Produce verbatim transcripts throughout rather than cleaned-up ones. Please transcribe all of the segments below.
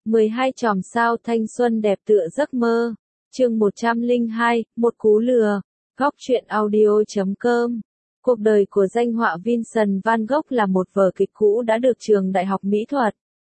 mười hai chòm sao thanh xuân đẹp tựa giấc mơ. Chương một trăm lẻ hai, một cú lừa. Góc truyện audio chấm com. Cuộc đời của danh họa Vincent van Gogh là một vở kịch cũ đã được trường Đại học Mỹ thuật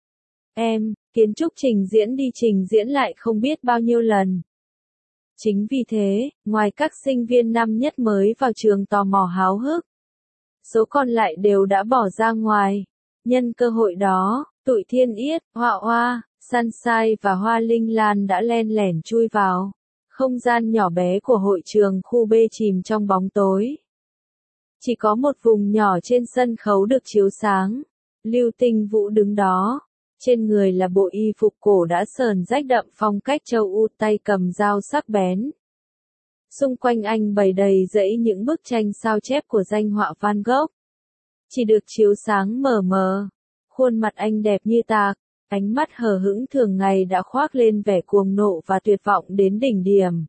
em, kiến trúc trình diễn đi trình diễn lại không biết bao nhiêu lần. Chính vì thế, ngoài các sinh viên năm nhất mới vào trường tò mò háo hức, số còn lại đều đã bỏ ra ngoài. Nhân cơ hội đó, tụi Thiên Yết, Hoa Hoa, Sunshine và Hoa Linh Lan đã len lẻn chui vào không gian nhỏ bé của hội trường khu B chìm trong bóng tối. Chỉ có một vùng nhỏ trên sân khấu được chiếu sáng. Lưu Tinh Vũ đứng đó. Trên người là bộ y phục cổ đã sờn rách đậm phong cách châu Âu, tay cầm dao sắc bén. Xung quanh anh bày đầy dãy những bức tranh sao chép của danh họa Van Gogh. Chỉ được chiếu sáng mờ mờ. Khuôn mặt anh đẹp như tạc, ánh mắt hờ hững thường ngày đã khoác lên vẻ cuồng nộ và tuyệt vọng đến đỉnh điểm.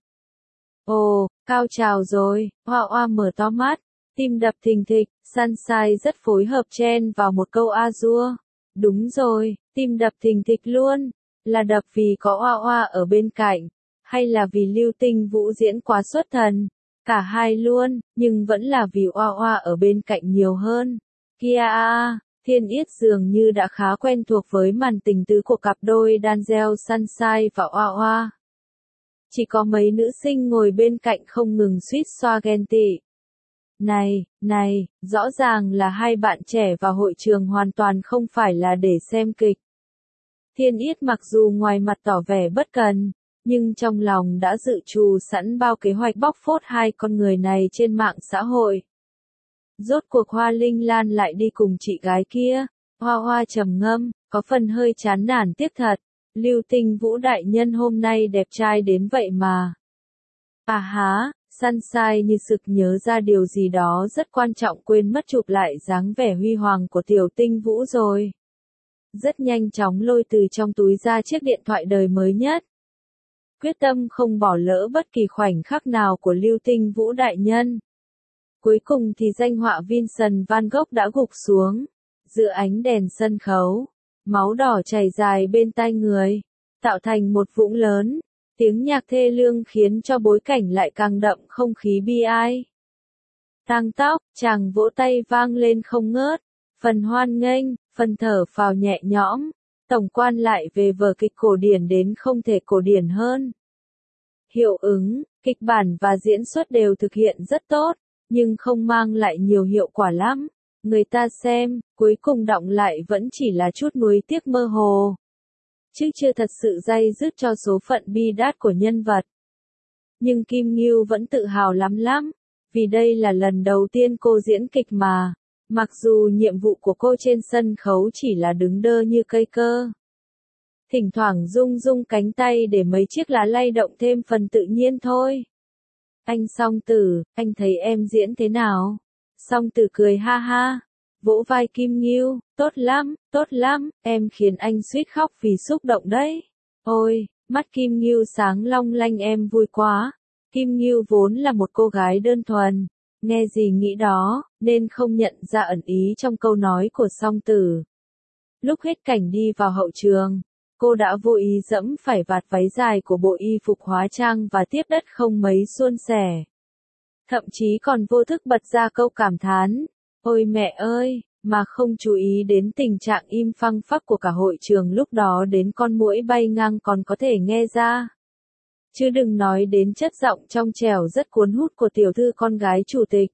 Ồ, cao trào rồi, Hoa Hoa mở to mắt, tim đập thình thịch, Sunshine rất phối hợp chen vào một câu a-dua. Đúng rồi, tim đập thình thịch luôn, là đập vì có Hoa Hoa ở bên cạnh, hay là vì Lưu Tinh Vũ diễn quá xuất thần? Cả hai luôn, nhưng vẫn là vì Hoa Hoa ở bên cạnh nhiều hơn. Kia a, Thiên Yết dường như đã khá quen thuộc với màn tình tứ của cặp đôi Denzel Sunshine và Hoa Hoa. Chỉ có mấy nữ sinh ngồi bên cạnh không ngừng suýt xoa ghen tị. Này, này, rõ ràng là hai bạn trẻ vào hội trường hoàn toàn không phải là để xem kịch. Thiên Yết mặc dù ngoài mặt tỏ vẻ bất cần, nhưng trong lòng đã dự trù sẵn bao kế hoạch bóc phốt hai con người này trên mạng xã hội. Rốt cuộc Hoa Linh Lan lại đi cùng chị gái kia. Hoa Hoa trầm ngâm, có phần hơi chán nản tiếc thật. Lưu Tinh Vũ đại nhân hôm nay đẹp trai đến vậy mà. À há, Sunshine như sực nhớ ra điều gì đó rất quan trọng, quên mất chụp lại dáng vẻ huy hoàng của Tiểu Tinh Vũ rồi. Rất nhanh chóng lôi từ trong túi ra chiếc điện thoại đời mới nhất. Quyết tâm không bỏ lỡ bất kỳ khoảnh khắc nào của Lưu Tinh Vũ đại nhân. Cuối cùng thì danh họa Vincent van Gogh đã gục xuống, giữa ánh đèn sân khấu, máu đỏ chảy dài bên tai người, tạo thành một vũng lớn, tiếng nhạc thê lương khiến cho bối cảnh lại càng đậm không khí bi ai. Tang tóc, chàng vỗ tay vang lên không ngớt, phần hoan nghênh, phần thở phào nhẹ nhõm, tổng quan lại về vở kịch cổ điển đến không thể cổ điển hơn. Hiệu ứng, kịch bản và diễn xuất đều thực hiện rất tốt, nhưng không mang lại nhiều hiệu quả lắm. Người ta xem, cuối cùng đọng lại vẫn chỉ là chút nuối tiếc mơ hồ, chứ chưa thật sự day dứt cho số phận bi đát của nhân vật. Nhưng Kim Ngưu vẫn tự hào lắm lắm, vì đây là lần đầu tiên cô diễn kịch mà. Mặc dù nhiệm vụ của cô trên sân khấu chỉ là đứng đơ như cây cơ, thỉnh thoảng rung rung cánh tay để mấy chiếc lá lay động thêm phần tự nhiên thôi. Anh Song Tử, anh thấy em diễn thế nào? Song Tử cười ha ha, vỗ vai Kim Ngưu, tốt lắm, tốt lắm, em khiến anh suýt khóc vì xúc động đấy. Ôi, mắt Kim Ngưu sáng long lanh, em vui quá. Kim Ngưu vốn là một cô gái đơn thuần, nghe gì nghĩ đó, nên không nhận ra ẩn ý trong câu nói của Song Tử. Lúc hết cảnh đi vào hậu trường, cô đã vô ý dẫm phải vạt váy dài của bộ y phục hóa trang và tiếp đất không mấy suôn sẻ. Thậm chí còn vô thức bật ra câu cảm thán, ôi mẹ ơi, mà không chú ý đến tình trạng im phăng phắc của cả hội trường lúc đó, đến con muỗi bay ngang còn có thể nghe ra. Chứ đừng nói đến chất giọng trong trẻo rất cuốn hút của tiểu thư con gái chủ tịch.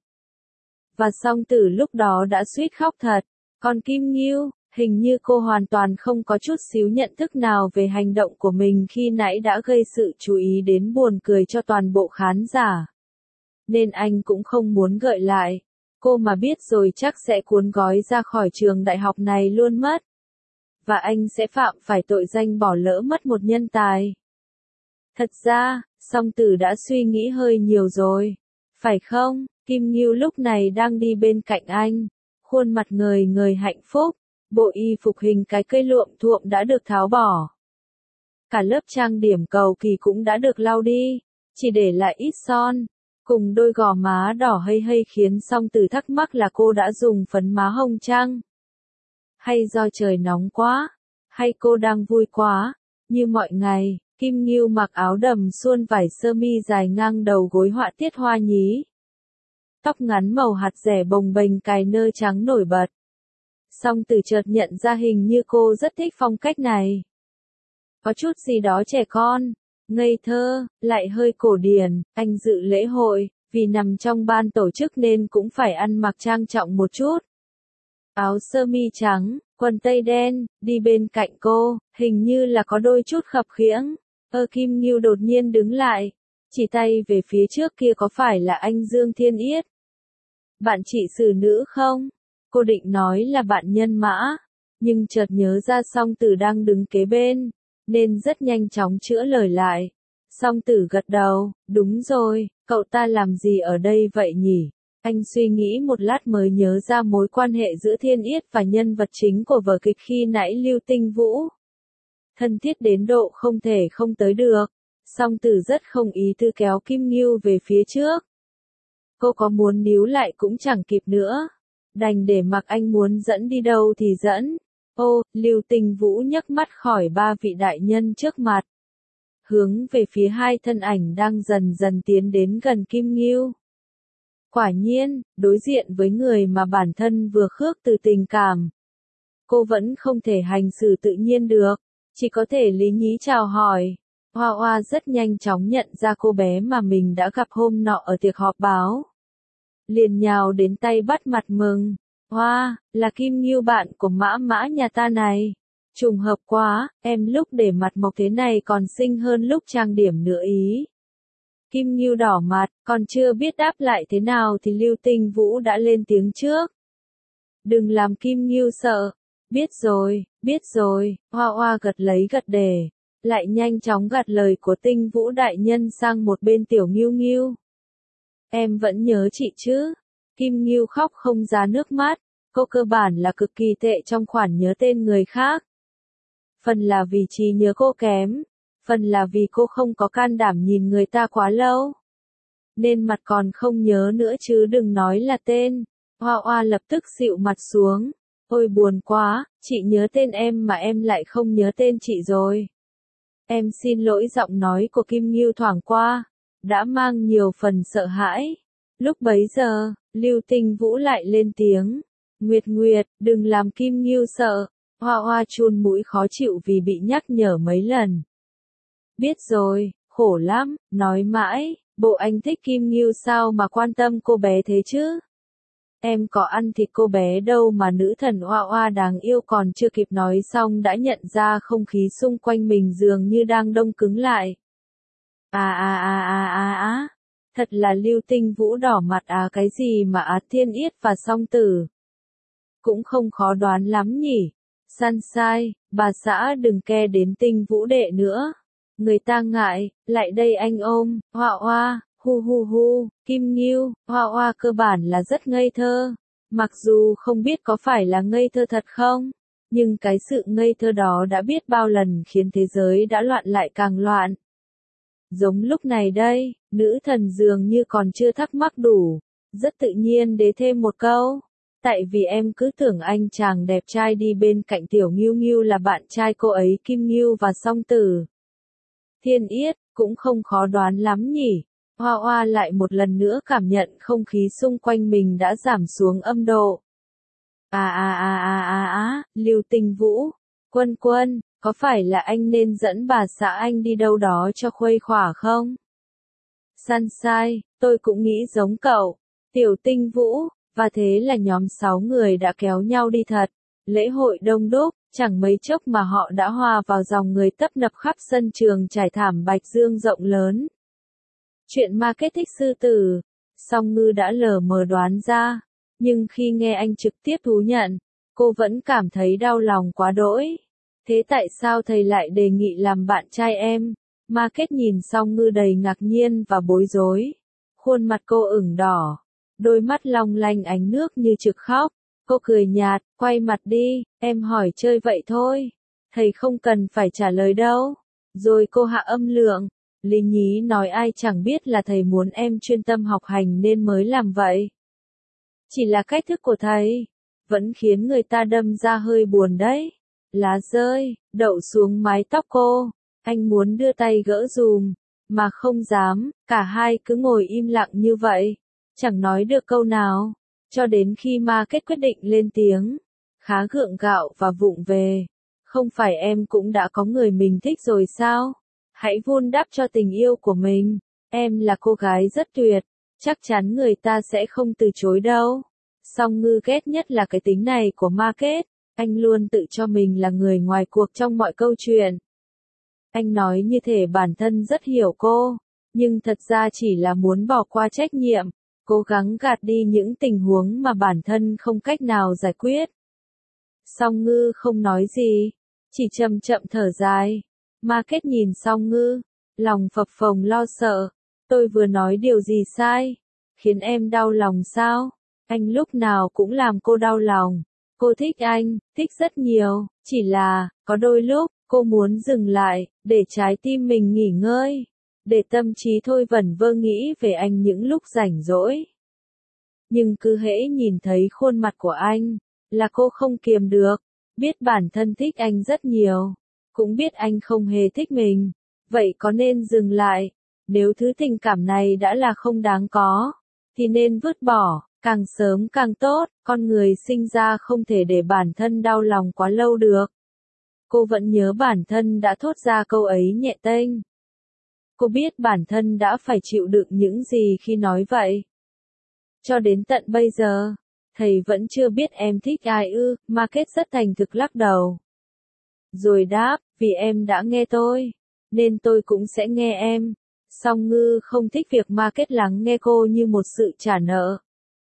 Và Song Tử lúc đó đã suýt khóc thật, còn Kim Ngưu, hình như cô hoàn toàn không có chút xíu nhận thức nào về hành động của mình khi nãy đã gây sự chú ý đến buồn cười cho toàn bộ khán giả. Nên anh cũng không muốn gợi lại, cô mà biết rồi chắc sẽ cuốn gói ra khỏi trường đại học này luôn mất. Và anh sẽ phạm phải tội danh bỏ lỡ mất một nhân tài. Thật ra, Song Tử đã suy nghĩ hơi nhiều rồi, phải không? Kim Ngưu lúc này đang đi bên cạnh anh, khuôn mặt ngời ngời hạnh phúc, bộ y phục hình cái cây luộm thuộm đã được tháo bỏ. Cả lớp trang điểm cầu kỳ cũng đã được lau đi, chỉ để lại ít son, cùng đôi gò má đỏ hây hây khiến Song Tử thắc mắc là cô đã dùng phấn má hồng chăng? Hay do trời nóng quá? Hay cô đang vui quá? Như mọi ngày, Kim Ngưu mặc áo đầm suôn vải sơ mi dài ngang đầu gối họa tiết hoa nhí. Tóc ngắn màu hạt rẻ bồng bềnh cài nơ trắng nổi bật. Song Tử chợt nhận ra hình như cô rất thích phong cách này. Có chút gì đó trẻ con, ngây thơ, lại hơi cổ điển. Anh dự lễ hội, vì nằm trong ban tổ chức nên cũng phải ăn mặc trang trọng một chút. Áo sơ mi trắng, quần tây đen, đi bên cạnh cô, hình như là có đôi chút khập khiễng. Ơ Kim Ngưu đột nhiên đứng lại, chỉ tay về phía trước kia, có phải là anh Dương Thiên Yết? Bạn chị xử nữ không? Cô định nói là bạn Nhân Mã, nhưng chợt nhớ ra Song Tử đang đứng kế bên, nên rất nhanh chóng chữa lời lại. Song Tử gật đầu, đúng rồi, cậu ta làm gì ở đây vậy nhỉ? Anh suy nghĩ một lát mới nhớ ra mối quan hệ giữa Thiên Yết và nhân vật chính của vở kịch khi nãy, Lưu Tinh Vũ. Thân thiết đến độ không thể không tới được. Song Tử rất không ý tư kéo Kim Ngưu về phía trước. Cô có muốn níu lại cũng chẳng kịp nữa. Đành để mặc anh muốn dẫn đi đâu thì dẫn. Ô, Lưu Tinh Vũ nhấc mắt khỏi ba vị đại nhân trước mặt. Hướng về phía hai thân ảnh đang dần dần tiến đến gần Kim Ngưu. Quả nhiên, đối diện với người mà bản thân vừa khước từ tình cảm. Cô vẫn không thể hành xử tự nhiên được, chỉ có thể lý nhí chào hỏi. Hoa Hoa rất nhanh chóng nhận ra cô bé mà mình đã gặp hôm nọ ở tiệc họp báo. Liền nhào đến tay bắt mặt mừng. Hoa, là Kim Ngưu bạn của Mã Mã nhà ta này. Trùng hợp quá, em lúc để mặt mộc thế này còn xinh hơn lúc trang điểm nữa ý. Kim Ngưu đỏ mặt, còn chưa biết đáp lại thế nào thì Lưu Tinh Vũ đã lên tiếng trước. Đừng làm Kim Ngưu sợ. Biết rồi, biết rồi, Hoa Hoa gật lấy gật đề. Lại nhanh chóng gạt lời của Tinh Vũ đại nhân sang một bên Tiểu Ngưu Ngưu. Em vẫn nhớ chị chứ? Kim Ngưu khóc không ra nước mắt. Cô cơ bản là cực kỳ tệ trong khoản nhớ tên người khác. Phần là vì trí nhớ cô kém, phần là vì cô không có can đảm nhìn người ta quá lâu. Nên mặt còn không nhớ nữa chứ đừng nói là tên. Hoa Hoa lập tức xịu mặt xuống. Ôi buồn quá, chị nhớ tên em mà em lại không nhớ tên chị rồi. Em xin lỗi, giọng nói của Kim Ngưu thoảng qua, đã mang nhiều phần sợ hãi. Lúc bấy giờ, Lưu Tinh Vũ lại lên tiếng. Nguyệt Nguyệt, đừng làm Kim Ngưu sợ. Hoa Hoa chun mũi khó chịu vì bị nhắc nhở mấy lần. Biết rồi, khổ lắm, nói mãi, bộ anh thích Kim Ngưu sao mà quan tâm cô bé thế chứ? Em có ăn thịt cô bé đâu mà. Nữ thần Hoa Hoa đáng yêu còn chưa kịp nói xong đã nhận ra không khí xung quanh mình dường như đang đông cứng lại. À à à à à à, thật là Lưu Tinh Vũ đỏ mặt. À cái gì mà Á Thiên Yết và Song Tử? Cũng không khó đoán lắm nhỉ. Sunshine, bà xã đừng ke đến Tinh Vũ đệ nữa. Người ta ngại, lại đây anh ôm. Hoa Hoa, hu hu hu, Kim Ngưu, Hoa Hoa cơ bản là rất ngây thơ. Mặc dù không biết có phải là ngây thơ thật không, nhưng cái sự ngây thơ đó đã biết bao lần khiến thế giới đã loạn lại càng loạn. Giống lúc này đây, nữ thần dường như còn chưa thắc mắc đủ, rất tự nhiên đế thêm một câu. Tại vì em cứ tưởng anh chàng đẹp trai đi bên cạnh Tiểu Ngưu Ngưu là bạn trai cô ấy Kim Ngưu và Song Tử. Thiên Yết, cũng không khó đoán lắm nhỉ. Hoa Hoa lại một lần nữa cảm nhận không khí xung quanh mình đã giảm xuống âm độ. À à à à à à, Lưu Tinh Vũ, Quân Quân, có phải là anh nên dẫn bà xã anh đi đâu đó cho khuây khỏa không? Sunshine, tôi cũng nghĩ giống cậu. Tiểu Tinh Vũ, và thế là nhóm sáu người đã kéo nhau đi thật. Lễ hội đông đúc, chẳng mấy chốc mà họ đã hòa vào dòng người tấp nập khắp sân trường trải thảm bạch dương rộng lớn. Chuyện market thích sư tử, Song Ngư đã lờ mờ đoán ra, nhưng khi nghe anh trực tiếp thú nhận, cô vẫn cảm thấy đau lòng quá đỗi. Thế tại sao thầy lại đề nghị làm bạn trai em? Market nhìn Song Ngư đầy ngạc nhiên và bối rối. Khuôn mặt cô ửng đỏ, đôi mắt long lanh ánh nước như trực khóc. Cô cười nhạt, quay mặt đi, em hỏi chơi vậy thôi. Thầy không cần phải trả lời đâu. Rồi cô hạ âm lượng. Lý nhí nói ai chẳng biết là thầy muốn em chuyên tâm học hành nên mới làm vậy. Chỉ là cách thức của thầy, vẫn khiến người ta đâm ra hơi buồn đấy. Lá rơi, đậu xuống mái tóc cô. Anh muốn đưa tay gỡ dùm, mà không dám, cả hai cứ ngồi im lặng như vậy, chẳng nói được câu nào, cho đến khi Market quyết định lên tiếng, khá gượng gạo và vụng về. Không phải em cũng đã có người mình thích rồi sao? Hãy vun đắp cho tình yêu của mình, em là cô gái rất tuyệt, chắc chắn người ta sẽ không từ chối đâu. Song Ngư ghét nhất là cái tính này của Market, anh luôn tự cho mình là người ngoài cuộc trong mọi câu chuyện. Anh nói như thể bản thân rất hiểu cô, nhưng thật ra chỉ là muốn bỏ qua trách nhiệm, cố gắng gạt đi những tình huống mà bản thân không cách nào giải quyết. Song Ngư không nói gì, chỉ chậm chậm thở dài. Market nhìn Song Ngư, lòng phập phồng lo sợ. Tôi vừa nói điều gì sai? Khiến em đau lòng sao? Anh lúc nào cũng làm cô đau lòng. Cô thích anh, thích rất nhiều, chỉ là, có đôi lúc, cô muốn dừng lại, để trái tim mình nghỉ ngơi, để tâm trí thôi vẩn vơ nghĩ về anh những lúc rảnh rỗi. Nhưng cứ hễ nhìn thấy khuôn mặt của anh, là cô không kiềm được, biết bản thân thích anh rất nhiều, cũng biết anh không hề thích mình, vậy có nên dừng lại? Nếu thứ tình cảm này đã là không đáng có, thì nên vứt bỏ, càng sớm càng tốt, con người sinh ra không thể để bản thân đau lòng quá lâu được. Cô vẫn nhớ bản thân đã thốt ra câu ấy nhẹ tênh. Cô biết bản thân đã phải chịu đựng những gì khi nói vậy. Cho đến tận bây giờ, thầy vẫn chưa biết em thích ai ư, Market rất thành thực lắc đầu. Rồi đáp, vì em đã nghe tôi, nên tôi cũng sẽ nghe em. Song Ngư không thích việc Market lắng nghe cô như một sự trả nợ.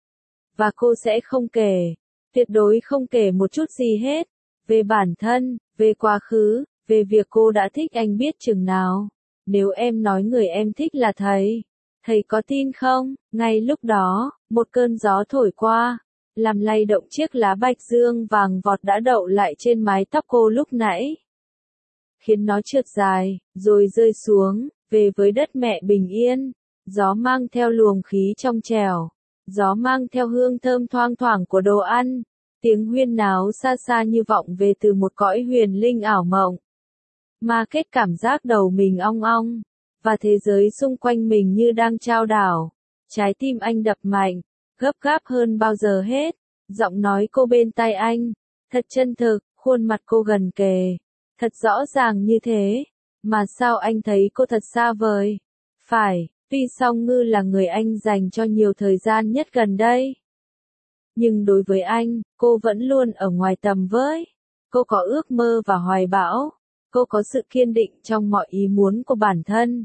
Và cô sẽ không kể, tuyệt đối không kể một chút gì hết, về bản thân, về quá khứ, về việc cô đã thích anh biết chừng nào. Nếu em nói người em thích là thầy, thầy có tin không? Ngay lúc đó, một cơn gió thổi qua, làm lay động chiếc lá bạch dương vàng vọt đã đậu lại trên mái tóc cô lúc nãy. Khiến nó trượt dài, rồi rơi xuống, về với đất mẹ bình yên. Gió mang theo luồng khí trong trẻo, gió mang theo hương thơm thoang thoảng của đồ ăn, tiếng huyên náo xa xa như vọng về từ một cõi huyền linh ảo mộng. Market cảm giác đầu mình ong ong, và thế giới xung quanh mình như đang chao đảo. Trái tim anh đập mạnh, gấp gáp hơn bao giờ hết. Giọng nói cô bên tai anh, thật chân thực, khuôn mặt cô gần kề, thật rõ ràng như thế. Mà sao anh thấy cô thật xa vời? Phải, tuy Song Ngư là người anh dành cho nhiều thời gian nhất gần đây. Nhưng đối với anh, cô vẫn luôn ở ngoài tầm với. Cô có ước mơ và hoài bão. Cô có sự kiên định trong mọi ý muốn của bản thân.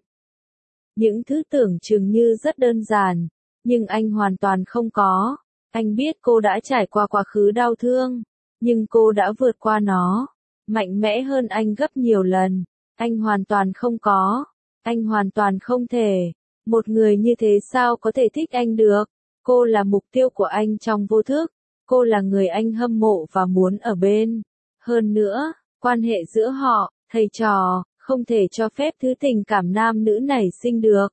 Những thứ tưởng chừng như rất đơn giản, nhưng anh hoàn toàn không có. Anh biết cô đã trải qua quá khứ đau thương, nhưng cô đã vượt qua nó, mạnh mẽ hơn anh gấp nhiều lần. Anh hoàn toàn không có, anh hoàn toàn không thể. Một người như thế sao có thể thích anh được? Cô là mục tiêu của anh trong vô thức, cô là người anh hâm mộ và muốn ở bên. Hơn nữa, quan hệ giữa họ, thầy trò, không thể cho phép thứ tình cảm nam nữ nảy sinh được.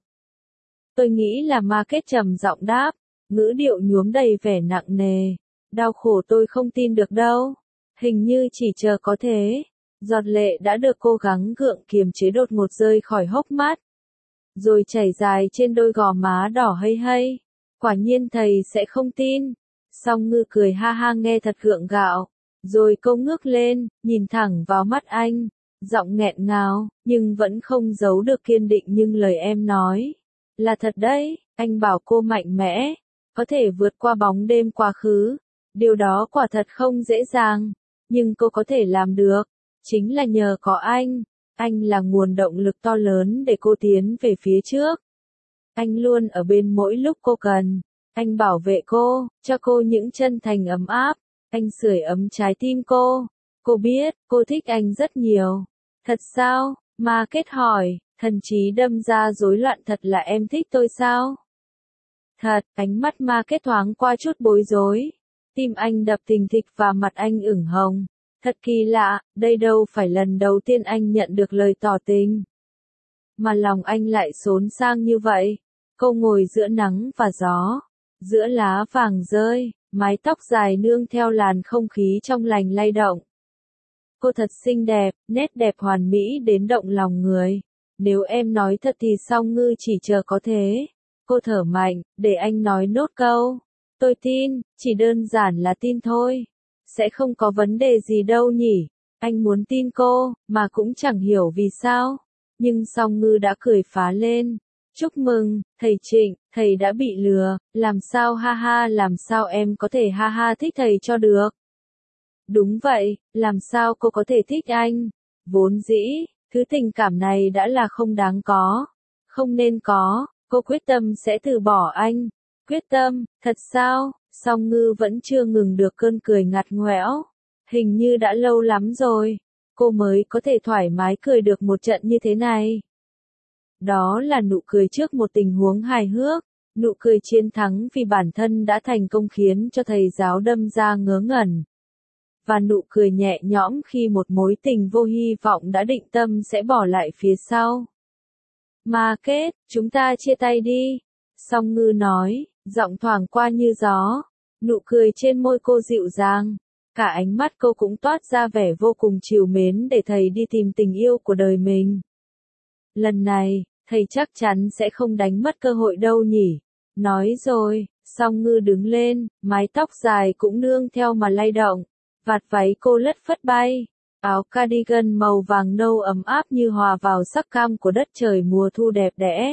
Tôi nghĩ là Market trầm giọng đáp, ngữ điệu nhuốm đầy vẻ nặng nề. Đau khổ tôi không tin được đâu. Hình như chỉ chờ có thế. Giọt lệ đã được cố gắng gượng kiềm chế đột ngột rơi khỏi hốc mắt, rồi chảy dài trên đôi gò má đỏ hây hây. Quả nhiên thầy sẽ không tin. Song Ngư cười ha ha nghe thật gượng gạo. Rồi cô ngước lên, nhìn thẳng vào mắt anh, giọng nghẹn ngào, nhưng vẫn không giấu được kiên định. Nhưng lời em nói là thật đấy, anh bảo cô mạnh mẽ, có thể vượt qua bóng đêm quá khứ. Điều đó quả thật không dễ dàng, nhưng cô có thể làm được, chính là nhờ có anh. Anh là nguồn động lực to lớn để cô tiến về phía trước. Anh luôn ở bên mỗi lúc cô cần. Anh bảo vệ cô, cho cô những chân thành ấm áp. Anh sưởi ấm trái tim cô. Cô biết, cô thích anh rất nhiều. Thật sao? Market hỏi, thần trí đâm ra rối loạn. Thật là em thích tôi sao? Thật, ánh mắt Market thoáng qua chút bối rối. Tim anh đập thình thịch và mặt anh ửng hồng. Thật kỳ lạ, đây đâu phải lần đầu tiên anh nhận được lời tỏ tình. Mà lòng anh lại xốn sang như vậy. Cô ngồi giữa nắng và gió, giữa lá vàng rơi, mái tóc dài nương theo làn không khí trong lành lay động. Cô thật xinh đẹp, nét đẹp hoàn mỹ đến động lòng người. Nếu em nói thật thì Song Ngư chỉ chờ có thế. Cô thở mạnh, để anh nói nốt câu. Tôi tin, chỉ đơn giản là tin thôi. Sẽ không có vấn đề gì đâu nhỉ. Anh muốn tin cô, mà cũng chẳng hiểu vì sao. Nhưng Song Ngư đã cười phá lên. Chúc mừng, thầy Trịnh, thầy đã bị lừa, làm sao ha ha làm sao em có thể ha ha thích thầy cho được. Đúng vậy, làm sao cô có thể thích anh? Vốn dĩ, thứ tình cảm này đã là không đáng có. Không nên có, cô quyết tâm sẽ từ bỏ anh. Quyết tâm, thật sao? Song Ngư vẫn chưa ngừng được cơn cười ngặt nghẽo. Hình như đã lâu lắm rồi, cô mới có thể thoải mái cười được một trận như thế này. Đó là nụ cười trước một tình huống hài hước, nụ cười chiến thắng vì bản thân đã thành công khiến cho thầy giáo đâm ra ngớ ngẩn. Và nụ cười nhẹ nhõm khi một mối tình vô hy vọng đã định tâm sẽ bỏ lại phía sau. Mà kết, chúng ta chia tay đi. Song Ngư nói, giọng thoảng qua như gió. Nụ cười trên môi cô dịu dàng. Cả ánh mắt cô cũng toát ra vẻ vô cùng trìu mến để thầy đi tìm tình yêu của đời mình. Lần này, thầy chắc chắn sẽ không đánh mất cơ hội đâu nhỉ. Nói rồi, Song Ngư đứng lên, mái tóc dài cũng nương theo mà lay động. Vạt váy cô lất phất bay. Áo cardigan màu vàng nâu ấm áp như hòa vào sắc cam của đất trời mùa thu đẹp đẽ.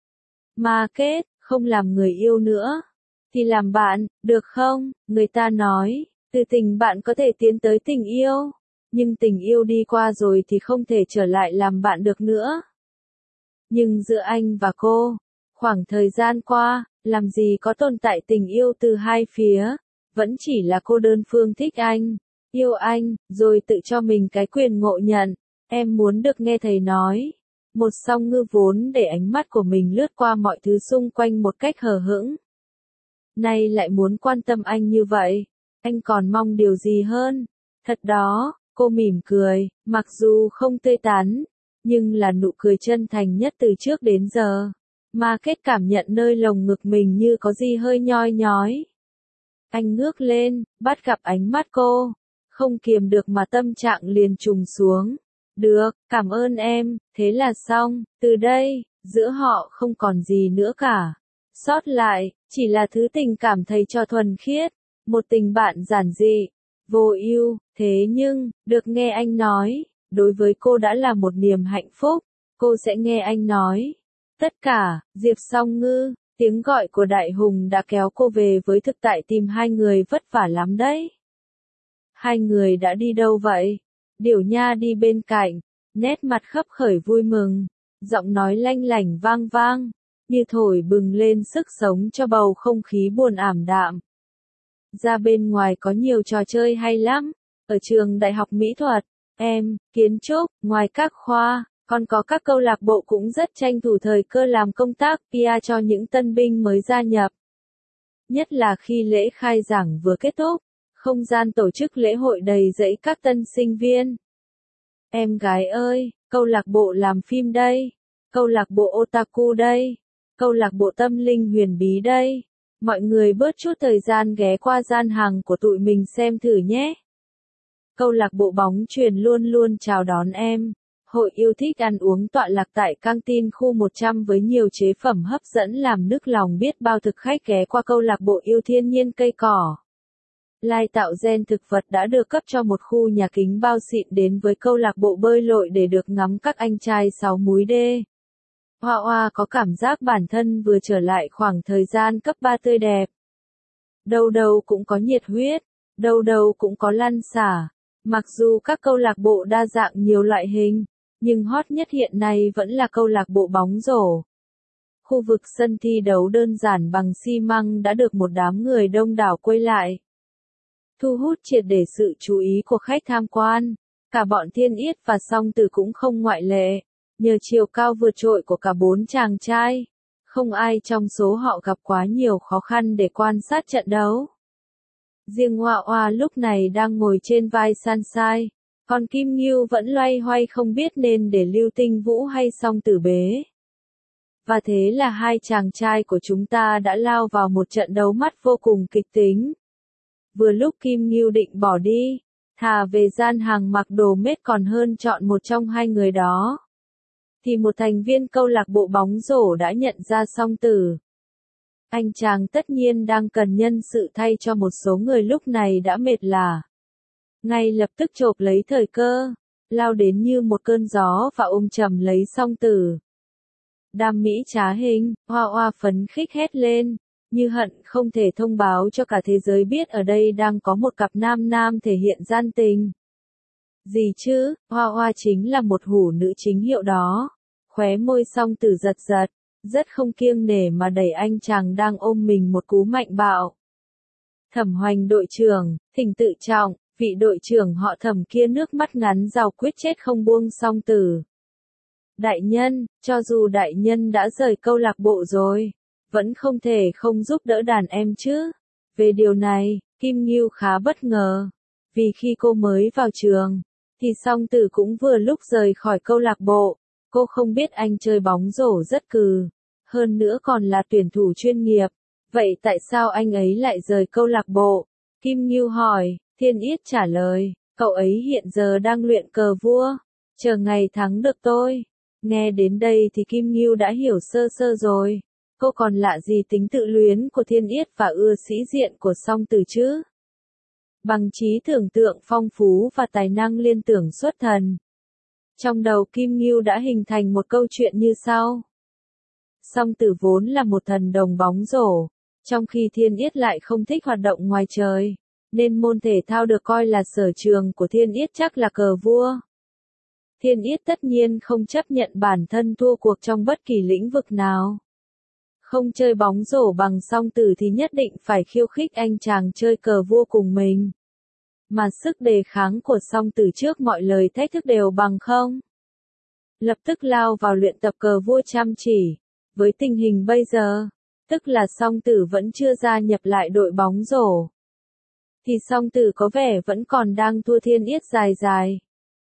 Mà kết, không làm người yêu nữa. Thì làm bạn, được không? Người ta nói, từ tình bạn có thể tiến tới tình yêu. Nhưng tình yêu đi qua rồi thì không thể trở lại làm bạn được nữa. Nhưng giữa anh và cô, khoảng thời gian qua, làm gì có tồn tại tình yêu từ hai phía. Vẫn chỉ là cô đơn phương thích anh, yêu anh, rồi tự cho mình cái quyền ngộ nhận. Em muốn được nghe thầy nói. Một Song Ngư vốn để ánh mắt của mình lướt qua mọi thứ xung quanh một cách hờ hững. Nay lại muốn quan tâm anh như vậy. Anh còn mong điều gì hơn? Thật đó, cô mỉm cười, mặc dù không tươi tắn, nhưng là nụ cười chân thành nhất từ trước đến giờ. Mà kết cảm nhận nơi lồng ngực mình như có gì hơi nhoi nhói. Anh ngước lên, bắt gặp ánh mắt cô. Không kiềm được mà tâm trạng liền trùng xuống. Được, cảm ơn em, thế là xong, từ đây, giữa họ không còn gì nữa cả. Sót lại, chỉ là thứ tình cảm thầy trò thuần khiết, một tình bạn giản dị, vô ưu, thế nhưng, được nghe anh nói, đối với cô đã là một niềm hạnh phúc, cô sẽ nghe anh nói. Tất cả, Diệp Song Ngư, tiếng gọi của Đại Hùng đã kéo cô về với thực tại tìm hai người vất vả lắm đấy. Hai người đã đi đâu vậy? Điểu Nha đi bên cạnh, nét mặt khấp khởi vui mừng, giọng nói lanh lảnh vang vang, như thổi bừng lên sức sống cho bầu không khí buồn ảm đạm. Ra bên ngoài có nhiều trò chơi hay lắm, ở trường Đại học Mỹ thuật, em, kiến trúc, ngoài các khoa, còn có các câu lạc bộ cũng rất tranh thủ thời cơ làm công tác pê e cho những tân binh mới gia nhập. Nhất là khi lễ khai giảng vừa kết thúc, không gian tổ chức lễ hội đầy rẫy các tân sinh viên. Em gái ơi, câu lạc bộ làm phim đây, câu lạc bộ otaku đây, câu lạc bộ tâm linh huyền bí đây. Mọi người bớt chút thời gian ghé qua gian hàng của tụi mình xem thử nhé. Câu lạc bộ bóng chuyền luôn luôn chào đón em. Hội yêu thích ăn uống tọa lạc tại căng tin khu một trăm với nhiều chế phẩm hấp dẫn làm nức lòng biết bao thực khách ghé qua câu lạc bộ yêu thiên nhiên cây cỏ. Lai tạo gen thực vật đã được cấp cho một khu nhà kính bao xịn đến với câu lạc bộ bơi lội để được ngắm các anh trai sáu múi đê. Hoa Hoa có cảm giác bản thân vừa trở lại khoảng thời gian cấp ba tươi đẹp. Đâu đâu cũng có nhiệt huyết, đâu đâu cũng có lăn xả. Mặc dù các câu lạc bộ đa dạng nhiều loại hình, nhưng hot nhất hiện nay vẫn là câu lạc bộ bóng rổ. Khu vực sân thi đấu đơn giản bằng xi măng đã được một đám người đông đảo quay lại. Thu hút triệt để sự chú ý của khách tham quan. Cả bọn Thiên Yết và Song Tử cũng không ngoại lệ. Nhờ chiều cao vượt trội của cả bốn chàng trai, không ai trong số họ gặp quá nhiều khó khăn để quan sát trận đấu. Riêng Hoa Hoa lúc này đang ngồi trên vai Sunshine, còn Kim Ngưu vẫn loay hoay không biết nên để Lưu Tinh Vũ hay Song Tử bế. Và thế là hai chàng trai của chúng ta đã lao vào một trận đấu mắt vô cùng kịch tính. Vừa lúc Kim Ngưu định bỏ đi, Thà về gian hàng mặc đồ mết còn hơn chọn một trong hai người đó. Thì một thành viên câu lạc bộ bóng rổ đã nhận ra Song Tử. Anh chàng tất nhiên đang cần nhân sự thay cho một số người lúc này đã mệt lả. Ngay lập tức chộp lấy thời cơ, lao đến như một cơn gió và ôm chầm lấy Song Tử. Đam mỹ trá hình, hoa hoa phấn khích hét lên, như hận không thể thông báo cho cả thế giới biết ở đây đang có một cặp nam nam thể hiện gian tình. Gì chứ, hoa hoa chính là một hủ nữ chính hiệu đó. Khóe môi Song Tử giật giật, rất không kiêng nể mà đẩy anh chàng đang ôm mình một cú mạnh bạo. Thẩm Hoành đội trưởng, thỉnh tự trọng, vị đội trưởng họ Thẩm kia nước mắt ngắn rào quyết chết không buông Song Tử. Đại nhân, cho dù đại nhân đã rời câu lạc bộ rồi, vẫn không thể không giúp đỡ đàn em chứ. Về điều này, Kim Ngưu khá bất ngờ, vì khi cô mới vào trường, thì Song Tử cũng vừa lúc rời khỏi câu lạc bộ. Cô không biết anh chơi bóng rổ rất cừ, hơn nữa còn là tuyển thủ chuyên nghiệp. Vậy tại sao anh ấy lại rời câu lạc bộ? Kim Ngưu hỏi, Thiên Yết trả lời, cậu ấy hiện giờ đang luyện cờ vua, chờ ngày thắng được tôi. Nghe đến đây thì Kim Ngưu đã hiểu sơ sơ rồi. Cô còn lạ gì tính tự luyến của Thiên Yết và ưa sĩ diện của Song Tử chứ? Bằng trí tưởng tượng phong phú và tài năng liên tưởng xuất thần, trong đầu Kim Ngưu đã hình thành một câu chuyện như sau. Song Tử vốn là một thần đồng bóng rổ, trong khi Thiên Yết lại không thích hoạt động ngoài trời, nên môn thể thao được coi là sở trường của Thiên Yết chắc là cờ vua. Thiên Yết tất nhiên không chấp nhận bản thân thua cuộc trong bất kỳ lĩnh vực nào. Không chơi bóng rổ bằng Song Tử thì nhất định phải khiêu khích anh chàng chơi cờ vua cùng mình. Mà sức đề kháng của Song Tử trước mọi lời thách thức đều bằng không. Lập tức lao vào luyện tập cờ vua chăm chỉ. Với tình hình bây giờ, tức là Song Tử vẫn chưa gia nhập lại đội bóng rổ, thì Song Tử có vẻ vẫn còn đang thua Thiên Yết dài dài.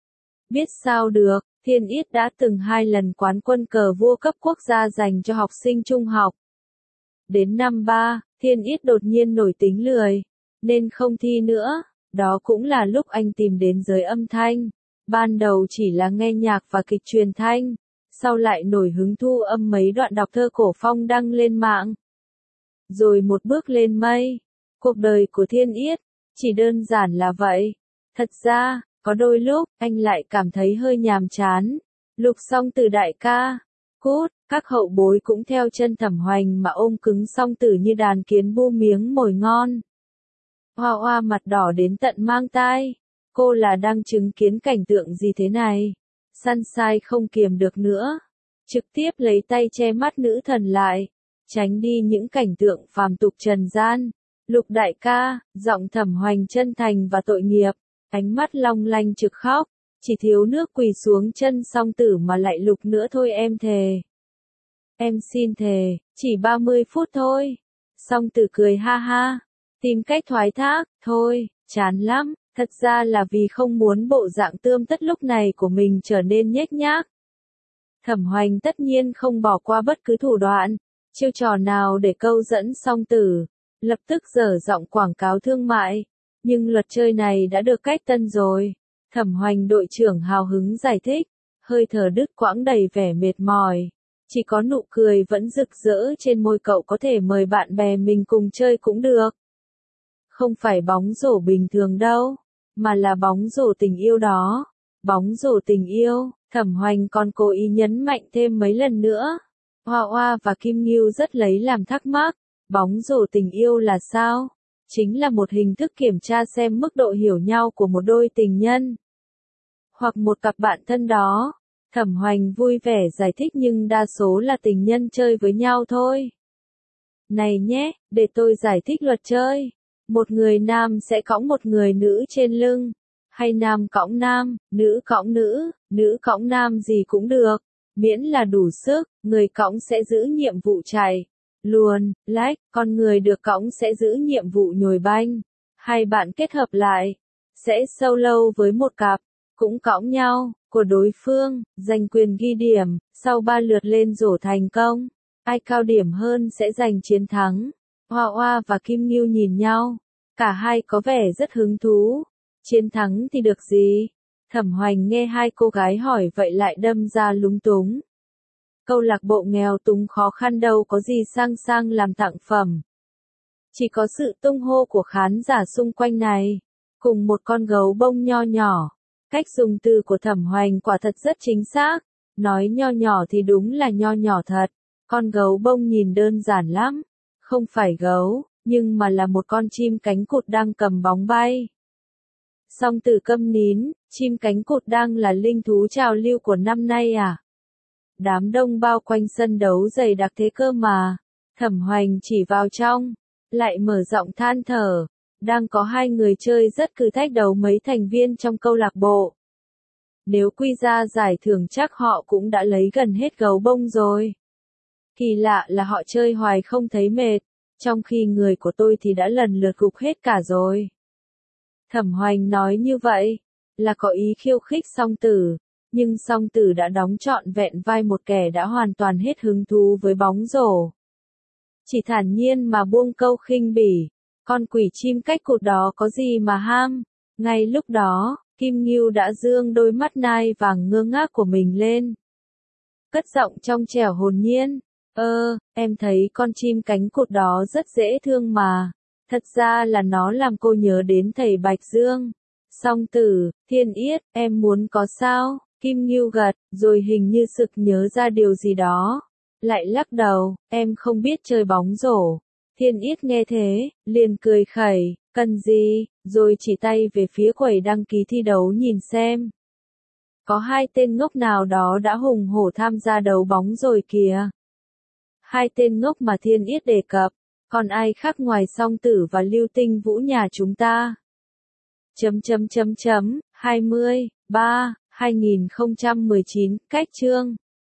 Biết sao được, Thiên Yết đã từng hai lần quán quân cờ vua cấp quốc gia dành cho học sinh trung học. Đến năm ba, Thiên Yết đột nhiên nổi tính lười, nên không thi nữa. Đó cũng là lúc anh tìm đến giới âm thanh. Ban đầu chỉ là nghe nhạc và kịch truyền thanh, sau lại nổi hứng thu âm mấy đoạn đọc thơ cổ phong đăng lên mạng. Rồi một bước lên mây. Cuộc đời của Thiên Yết chỉ đơn giản là vậy. Thật ra, có đôi lúc, anh lại cảm thấy hơi nhàm chán. Lục Song Tử đại ca, cút, các hậu bối cũng theo chân Thẩm Hoành mà ôm cứng Song Tử như đàn kiến bu miếng mồi ngon. Hoa hoa mặt đỏ đến tận mang tai. Cô là đang chứng kiến cảnh tượng gì thế này? Sunshine không kiềm được nữa, trực tiếp lấy tay che mắt nữ thần lại, tránh đi những cảnh tượng phàm tục trần gian. Lục đại ca, giọng Thẩm Hoành chân thành và tội nghiệp, ánh mắt long lanh trực khóc, chỉ thiếu nước quỳ xuống chân Song Tử mà lại lục nữa thôi em thề. Em xin thề, chỉ ba mươi phút thôi. Song Tử cười ha ha, tìm cách thoái thác, thôi, chán lắm, thật ra là vì không muốn bộ dạng tươm tất lúc này của mình trở nên nhếch nhác. Thẩm Hoành tất nhiên không bỏ qua bất cứ thủ đoạn, chiêu trò nào để câu dẫn Song Tử, lập tức dở giọng quảng cáo thương mại, nhưng luật chơi này đã được cách tân rồi. Thẩm Hoành đội trưởng hào hứng giải thích, hơi thở đứt quãng đầy vẻ mệt mỏi. Chỉ có nụ cười vẫn rực rỡ trên môi cậu có thể mời bạn bè mình cùng chơi cũng được. Không phải bóng rổ bình thường đâu, mà là bóng rổ tình yêu đó. Bóng rổ tình yêu, Thẩm Hoành còn cố ý nhấn mạnh thêm mấy lần nữa. Hoa Hoa và Kim Ngưu rất lấy làm thắc mắc, bóng rổ tình yêu là sao? Chính là một hình thức kiểm tra xem mức độ hiểu nhau của một đôi tình nhân, hoặc một cặp bạn thân đó. Thẩm Hoành vui vẻ giải thích nhưng đa số là tình nhân chơi với nhau thôi. Này nhé, để tôi giải thích luật chơi. Một người nam sẽ cõng một người nữ trên lưng, hay nam cõng nam, nữ cõng nữ, nữ cõng nam gì cũng được, miễn là đủ sức, người cõng sẽ giữ nhiệm vụ chạy, luồn, lách, còn người được cõng sẽ giữ nhiệm vụ nhồi banh. Hai bạn kết hợp lại, sẽ solo với một cặp, cũng cõng nhau, của đối phương, giành quyền ghi điểm, sau ba lượt lên rổ thành công. Ai cao điểm hơn sẽ giành chiến thắng. Hoa Hoa và Kim Ngưu nhìn nhau, cả hai có vẻ rất hứng thú. Chiến thắng thì được gì? Thẩm Hoành nghe hai cô gái hỏi vậy lại đâm ra lúng túng. Câu lạc bộ nghèo túng khó khăn đâu có gì sang sang làm tặng phẩm. Chỉ có sự tung hô của khán giả xung quanh này, cùng một con gấu bông nho nhỏ. Cách dùng từ của Thẩm Hoành quả thật rất chính xác, nói nho nhỏ thì đúng là nho nhỏ thật. Con gấu bông nhìn đơn giản lắm, không phải gấu, nhưng mà là một con chim cánh cụt đang cầm bóng bay. Song Tử câm nín, chim cánh cụt đang là linh thú trào lưu của năm nay à? Đám đông bao quanh sân đấu dày đặc thế cơ mà. Thẩm Hoành chỉ vào trong, lại mở giọng than thở. Đang có hai người chơi rất cừ thách đấu mấy thành viên trong câu lạc bộ. Nếu quy ra giải thưởng chắc họ cũng đã lấy gần hết gấu bông rồi. Kỳ lạ là họ chơi hoài không thấy mệt, trong khi người của tôi thì đã lần lượt gục hết cả rồi. Thẩm Hoành nói như vậy, là có ý khiêu khích Song Tử, nhưng Song Tử đã đóng trọn vẹn vai một kẻ đã hoàn toàn hết hứng thú với bóng rổ. Chỉ thản nhiên mà buông câu khinh bỉ, con quỷ chim cách cụt đó có gì mà ham. Ngay lúc đó, Kim Ngưu đã dương đôi mắt nai vàng ngơ ngác của mình lên. Cất giọng trong trẻo hồn nhiên, ơ, em thấy con chim cánh cụt đó rất dễ thương mà. Thật ra là nó làm cô nhớ đến thầy Bạch Dương. Song Tử, Thiên Yết, em muốn có sao? Kim Ngưu gật, rồi hình như sực nhớ ra điều gì đó. Lại lắc đầu, em không biết chơi bóng rổ. Thiên Yết nghe thế, liền cười khẩy, cần gì, rồi chỉ tay về phía quầy đăng ký thi đấu nhìn xem. Có hai tên ngốc nào đó đã hùng hổ tham gia đấu bóng rồi kìa. Hai tên ngốc mà Thiên Yết đề cập, còn ai khác ngoài Song Tử và Lưu Tinh Vũ nhà chúng ta. Chấm chấm chấm chấm, hai mươi, ba, hai nghìn không trăm mười chín, cách chương.